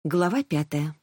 Глава 5.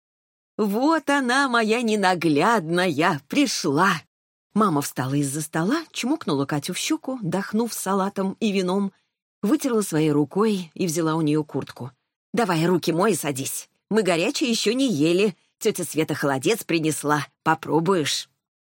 «Вот она, моя ненаглядная, пришла!» Мама встала из-за стола, чмокнула Катю в щеку, дохнув салатом и вином, вытерла своей рукой и взяла у нее куртку. «Давай руки мой и садись. Мы горячее еще не ели. Тетя Света холодец принесла. Попробуешь?»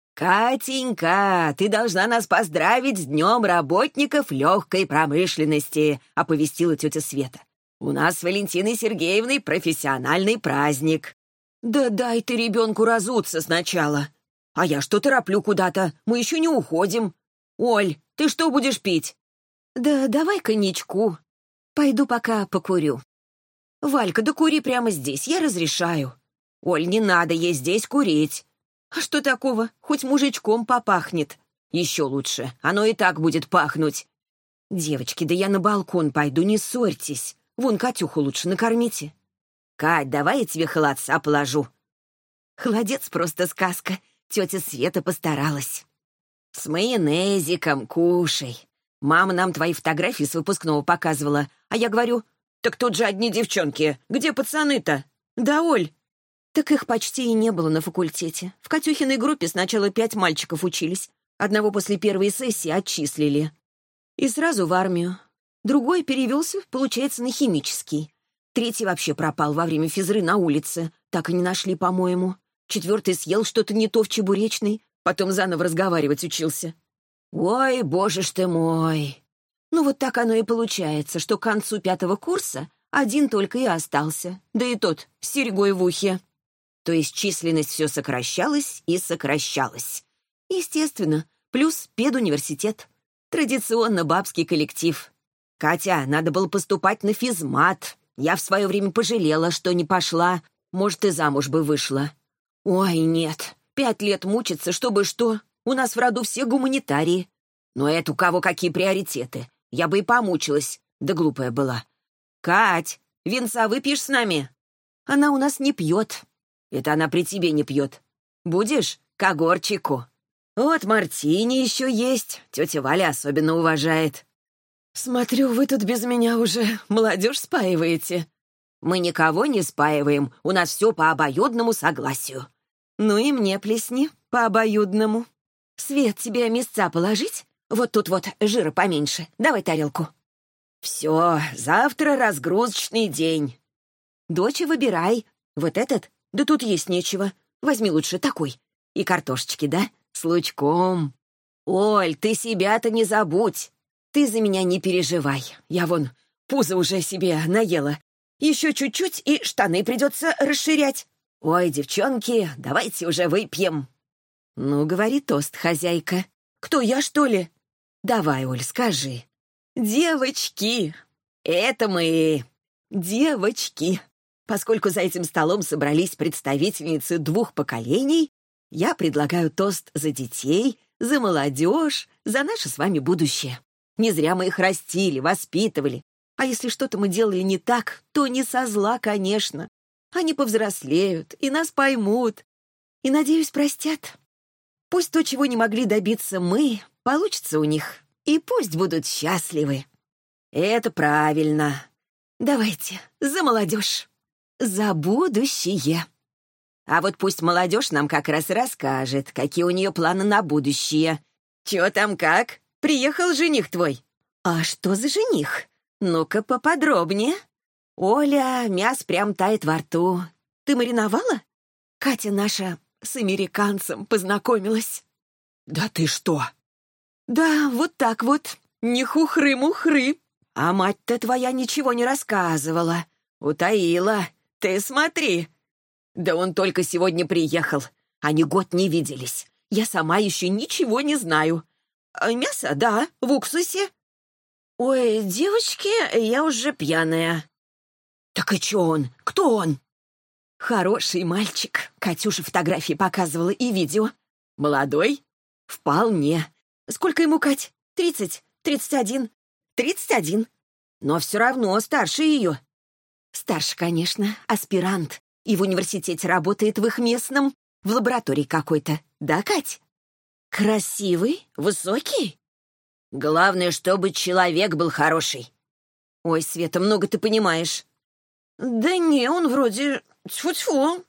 «Катенька, ты должна нас поздравить с Днем работников легкой промышленности», — оповестила тетя Света. «У нас с Валентиной Сергеевной профессиональный праздник». «Да дай ты ребенку разуться сначала. А я что тороплю куда-то, мы еще не уходим. Оль, ты что будешь пить?» «Да давай коньячку. Пойду пока покурю». «Валька, да кури прямо здесь, я разрешаю». «Оль, не надо ей здесь курить». «А что такого? Хоть мужичком попахнет». «Еще лучше, оно и так будет пахнуть». «Девочки, да я на балкон пойду, не ссорьтесь. Вон Катюху лучше накормите». «Кать, давай я тебе холодца положу». «Холодец просто сказка. Тетя Света постаралась». «С майонезиком кушай. Мама нам твои фотографии с выпускного показывала, а я говорю, так тут же одни девчонки. Где пацаны-то?» «Да, Оль». «Так их почти и не было на факультете. В Катюхиной группе сначала 5 мальчиков учились. Одного после первой сессии отчислили. И сразу в армию. Другой перевелся, получается, на химический. Третий вообще пропал во время физры на улице. Так и не нашли, по-моему. Четвертый съел что-то не то в чебуречной. Потом заново разговаривать учился». «Ой, боже ж ты мой!» Ну вот так оно и получается, что к концу 5-го курса один только и остался. Да и тот с серьгой в ухе. То есть численность все сокращалась и сокращалась. Естественно, плюс педуниверситет. Традиционно бабский коллектив. «Катя, надо было поступать на физмат. Я в свое время пожалела, что не пошла. Может, и замуж бы вышла». «Ой, нет. 5 лет мучиться, чтобы что? У нас в роду все гуманитарии». «Но это у кого какие приоритеты. Я бы и помучилась. Да глупая была». «Кать, винца выпьешь с нами?» «Она у нас не пьет». «Это она при тебе не пьет. Будешь? К огурчику». «Вот мартини еще есть. Тетя Валя особенно уважает». «Смотрю, вы тут без меня уже молодежь спаиваете». «Мы никого не спаиваем. У нас все по обоюдному согласию». «Ну и мне плесни по обоюдному». «Свет, тебе мясца положить? Вот тут вот жира поменьше. Давай тарелку». «Все, завтра разгрузочный день». «Доча, выбирай. Вот этот? Да тут есть нечего. Возьми лучше такой. И картошечки, да? С лучком». «Оль, ты себя-то не забудь. Ты за меня не переживай. Я вон пузо уже себе наела. Еще чуть-чуть, и штаны придется расширять. Ой, девчонки, давайте уже выпьем». «Ну, говори тост, хозяйка». «Кто, я, что ли?» «Давай, Оль, скажи». «Девочки, это мы, девочки». Поскольку за этим столом собрались представительницы 2 поколений, я предлагаю тост за детей, за молодежь, за наше с вами будущее. Не зря мы их растили, воспитывали. А если что-то мы делали не так, то не со зла, конечно. Они повзрослеют и нас поймут. И, надеюсь, простят. Пусть то, чего не могли добиться мы, получится у них. И пусть будут счастливы». «Это правильно. Давайте, за молодежь. За будущее». А вот пусть молодежь нам как раз расскажет, какие у нее планы на будущее. «Чё там как? Приехал жених твой?» «А что за жених? Ну-ка поподробнее». «Оля, мясо прям тает во рту. Ты мариновала?» «Катя наша с американцем познакомилась». «Да ты что?» «Да, вот так вот. Не хухры-мухры. А мать-то твоя ничего не рассказывала. Утаила. Ты смотри. Да он только сегодня приехал. Они год не виделись. Я сама еще ничего не знаю. Мясо, да, в уксусе». «Ой, девочки, я уже пьяная». «Так и чё он? Кто он?» «Хороший мальчик. Катюша фотографии показывала и видео». «Молодой?» «Вполне. Сколько ему, Кать? 30? 31? 31. Но все равно старше ее». «Старше, конечно. Аспирант. И в университете работает в их местном, в лаборатории какой-то. Да, Кать?» «Красивый? Высокий?» «Главное, чтобы человек был хороший». «Ой, Света, много ты понимаешь». Да не, он вроде тьфу-тьфу.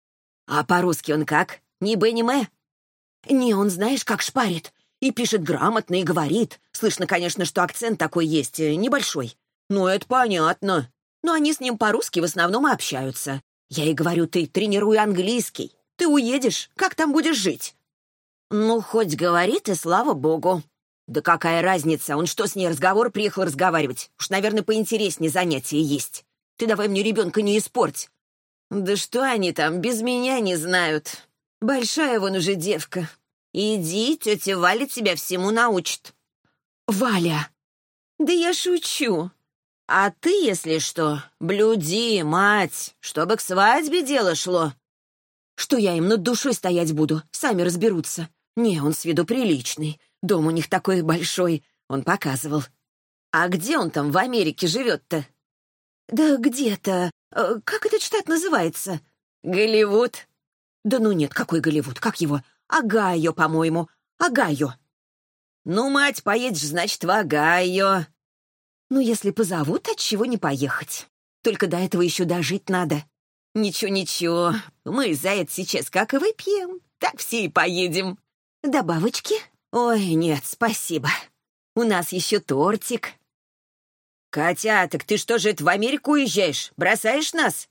А по-русски он как? Ни бэ, ни мэ? Не, он, знаешь, как шпарит. И пишет грамотно, и говорит. Слышно, конечно, что акцент такой есть, небольшой. Ну, это понятно. Но они с ним по-русски в основном и общаются. Я ей говорю, ты тренируй английский. Ты уедешь, как там будешь жить? Ну, хоть говорит, и слава богу. Да какая разница, он что, с ней разговор приехал разговаривать? Уж, наверное, поинтереснее занятия есть. Ты давай мне ребенка не испорть. Да что они там, без меня не знают. Большая вон уже девка. Иди, тетя Валя тебя всему научит. Валя! Да я шучу. А ты, если что, блюди, мать, чтобы к свадьбе дело шло. Что я им над душой стоять буду, сами разберутся. Не, он с виду приличный. Дом у них такой большой, он показывал. А где он там в Америке живет-то? Да где-то... Как этот штат называется? Голливуд. Да ну нет, какой Голливуд, как его? Огайо, по-моему. Огайо. Ну, мать, поедешь, значит, в Огайо. Ну, если позовут, отчего не поехать? Только до этого еще дожить надо. Ничего, мы за это сейчас как и выпьем, так все и поедем. Добавочки? Ой, нет, спасибо. У нас еще тортик. Катя, так ты что же это в Америку уезжаешь? Бросаешь нас?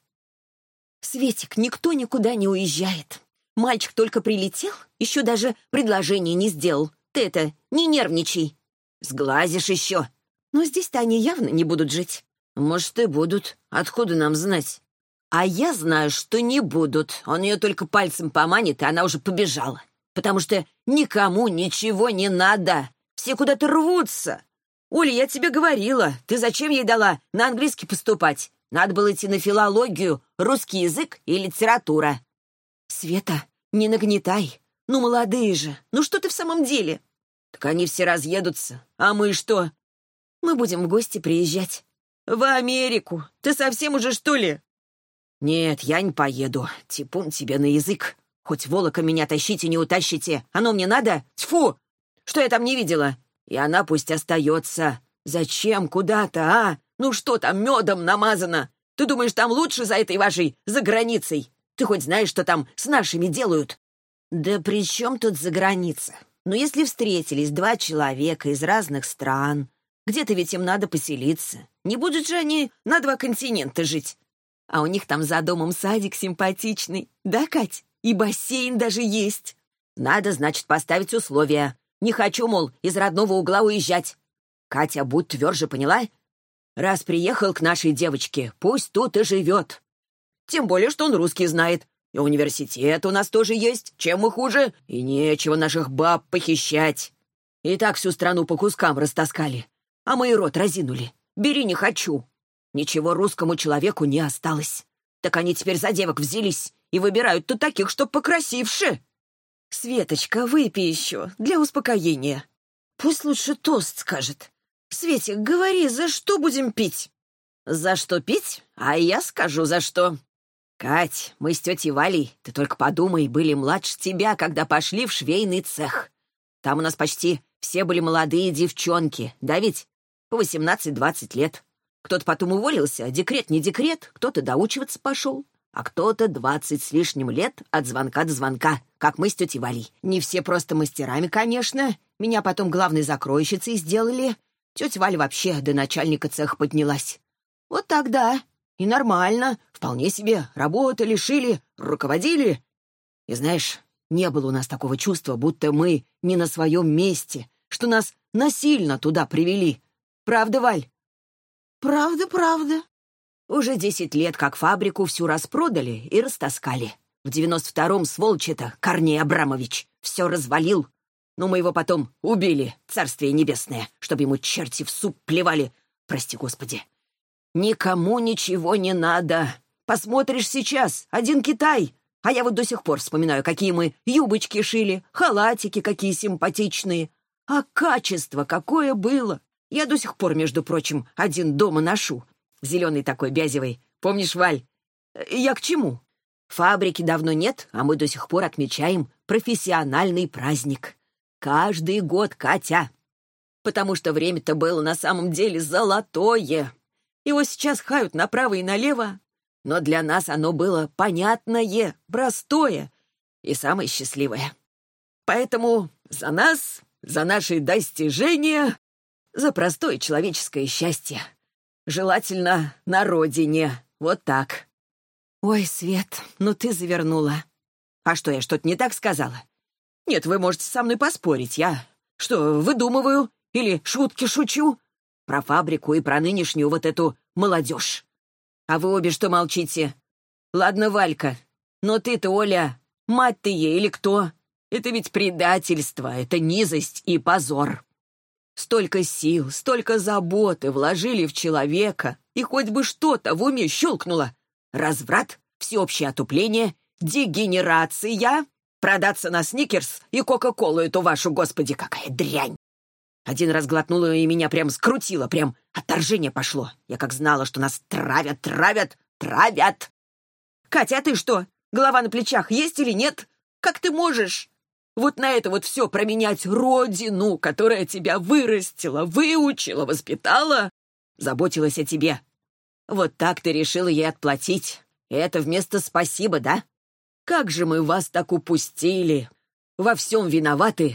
Светик, никто никуда не уезжает. Мальчик только прилетел, еще даже предложение не сделал. Ты это, не нервничай. Сглазишь еще. Но здесь-то они явно не будут жить. Может, и будут. Откуда нам знать? А я знаю, что не будут. Он ее только пальцем поманит, и она уже побежала. Потому что никому ничего не надо. Все куда-то рвутся. Оля, я тебе говорила. Ты зачем ей дала на английский поступать? Надо было идти на филологию, русский язык и литература. Света, не нагнетай. Ну, молодые же. Ну, что ты в самом деле? Так они все разъедутся. А мы что? Мы будем в гости приезжать. В Америку? Ты совсем уже, что ли? Нет, я не поеду. Типун тебе на язык. Хоть волока меня тащите, не утащите. Оно мне надо? Тьфу! Что я там не видела? И она пусть остается. Зачем куда-то, а? Ну что там медом намазано? Ты думаешь, там лучше за этой вашей, за границей? Ты хоть знаешь, что там с нашими делают? Да при чем тут за граница? Ну если встретились два человека из разных стран, где-то ведь им надо поселиться. Не будут же они на два континента жить. А у них там за домом садик симпатичный. Да, Кать? И бассейн даже есть. Надо, значит, поставить условия. Не хочу, мол, из родного угла уезжать. Катя, будь тверже, поняла? Раз приехал к нашей девочке, пусть тут и живет. Тем более, что он русский знает. И университет у нас тоже есть. Чем мы хуже? И нечего наших баб похищать. И так всю страну по кускам растаскали. А мы и рот разинули. Бери, не хочу. Ничего русскому человеку не осталось. Так они теперь за девок взялись и выбирают тут таких, чтоб покрасивше. Светочка, выпей еще, для успокоения. Пусть лучше тост скажет. Светик, говори, за что будем пить? За что пить? А я скажу, за что. Кать, мы с тетей Валей, ты только подумай, были младше тебя, когда пошли в швейный цех. Там у нас почти все были молодые девчонки, да ведь? По 18-20 лет. Кто-то потом уволился, декрет не декрет, кто-то доучиваться пошел, а кто-то 20 с лишним лет от звонка до звонка, как мы с тетей Валей. Не все просто мастерами, конечно. Меня потом главной закройщицей сделали. Тетя Валя вообще до начальника цеха поднялась. Вот так, да. И нормально. Вполне себе. Работали, шили, руководили. И знаешь, не было у нас такого чувства, будто мы не на своем месте, что нас насильно туда привели. Правда, Валь? Правда, правда. Уже 10 лет как фабрику всю распродали и растаскали. В 92-м сволочь-то, Корней Абрамович, все развалил. Но мы его потом убили, царствие небесное, чтобы ему черти в суп плевали. Прости, Господи. Никому ничего не надо. Посмотришь сейчас, один Китай. А я вот до сих пор вспоминаю, какие мы юбочки шили, халатики какие симпатичные. А качество какое было. Я до сих пор, между прочим, один дома ношу. Зеленый такой, бязевый. Помнишь, Валь? Я к чему? Фабрики давно нет, а мы до сих пор отмечаем профессиональный праздник. Каждый год, Катя. Потому что время-то было на самом деле золотое. Его сейчас хают направо и налево. но для нас оно было понятное, простое и самое счастливое. Поэтому за нас, за наши достижения, за простое человеческое счастье. Желательно на родине. Вот так. Ой, Свет, ну ты завернула. А что, я что-то не так сказала? Нет, вы можете со мной поспорить. Я что, выдумываю или шутки шучу? Про фабрику и про нынешнюю вот эту молодежь. А вы обе что молчите? Ладно, Валька, но ты-то, Оля, мать ты ей или кто? Это ведь предательство, это низость и позор. Столько сил, столько заботы вложили в человека, и хоть бы что-то в уме щелкнуло. Разврат, всеобщее отупление, дегенерация, продаться на Сникерс и Кока-Колу эту вашу, господи, какая дрянь. Один раз глотнула и меня прям скрутило, прям отторжение пошло. Я как знала, что нас травят. Катя, а ты что, голова на плечах есть или нет? Как ты можешь? Вот на это вот все променять родину, которая тебя вырастила, выучила, воспитала, заботилась о тебе. Вот так ты решила ей отплатить. И это вместо спасибо, да? Как же мы вас так упустили. Во всем виноваты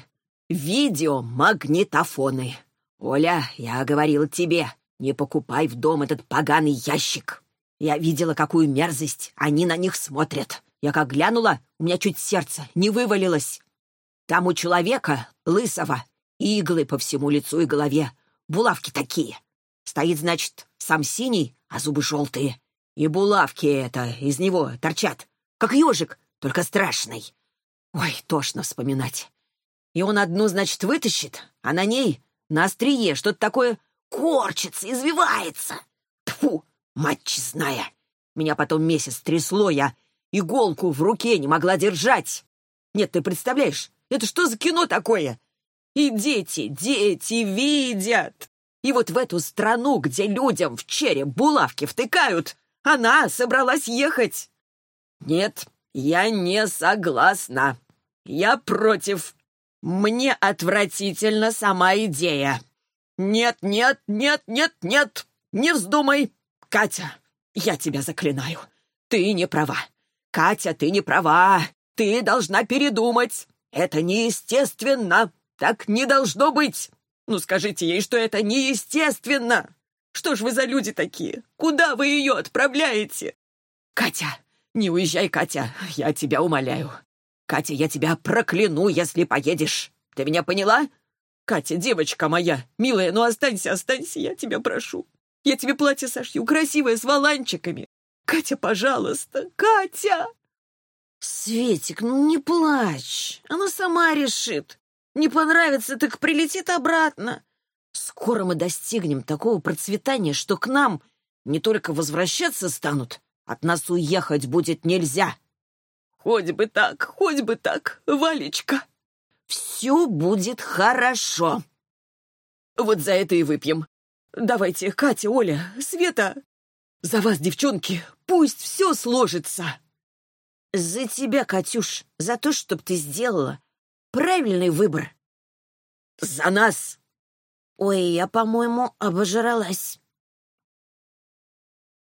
видеомагнитофоны. Оля, я говорила тебе, не покупай в дом этот поганый ящик. Я видела, какую мерзость они на них смотрят. Я как глянула, у меня чуть сердце не вывалилось. Там у человека, лысого, иглы по всему лицу и голове, булавки такие. Стоит, значит, сам синий, а зубы желтые. И булавки это из него торчат, как ежик, только страшный. Ой, тошно вспоминать. И он одну, значит, вытащит, а на ней, на острие, что-то такое корчится, извивается. Тьфу, мать честная. Меня потом месяц трясло, я иголку в руке не могла держать. Нет, ты представляешь, это что за кино такое? И дети видят. И вот в эту страну, где людям в череп булавки втыкают, она собралась ехать. Нет, я не согласна. Я против. Мне отвратительна сама идея. Нет, не вздумай. Катя, я тебя заклинаю. Ты не права. Катя, ты не права. Ты должна передумать. Это неестественно. Так не должно быть. Ну, скажите ей, что это неестественно. Что ж вы за люди такие? Куда вы ее отправляете? Катя, не уезжай, Катя. Я тебя умоляю. Катя, я тебя прокляну, если поедешь. Ты меня поняла? Катя, девочка моя, милая, ну останься, я тебя прошу. Я тебе платье сошью, красивое, с воланчиками. Катя, пожалуйста, Катя! Светик, ну не плачь. Она сама решит. Не понравится, так прилетит обратно. Скоро мы достигнем такого процветания, что к нам не только возвращаться станут, от нас уехать будет нельзя. Хоть бы так, Валечка. Все будет хорошо. Вот за это и выпьем. Давайте, Катя, Оля, Света. За вас, девчонки, пусть все сложится. За тебя, Катюш, за то, чтоб ты сделала правильный выбор. За нас. Ой, я, по-моему, обожралась.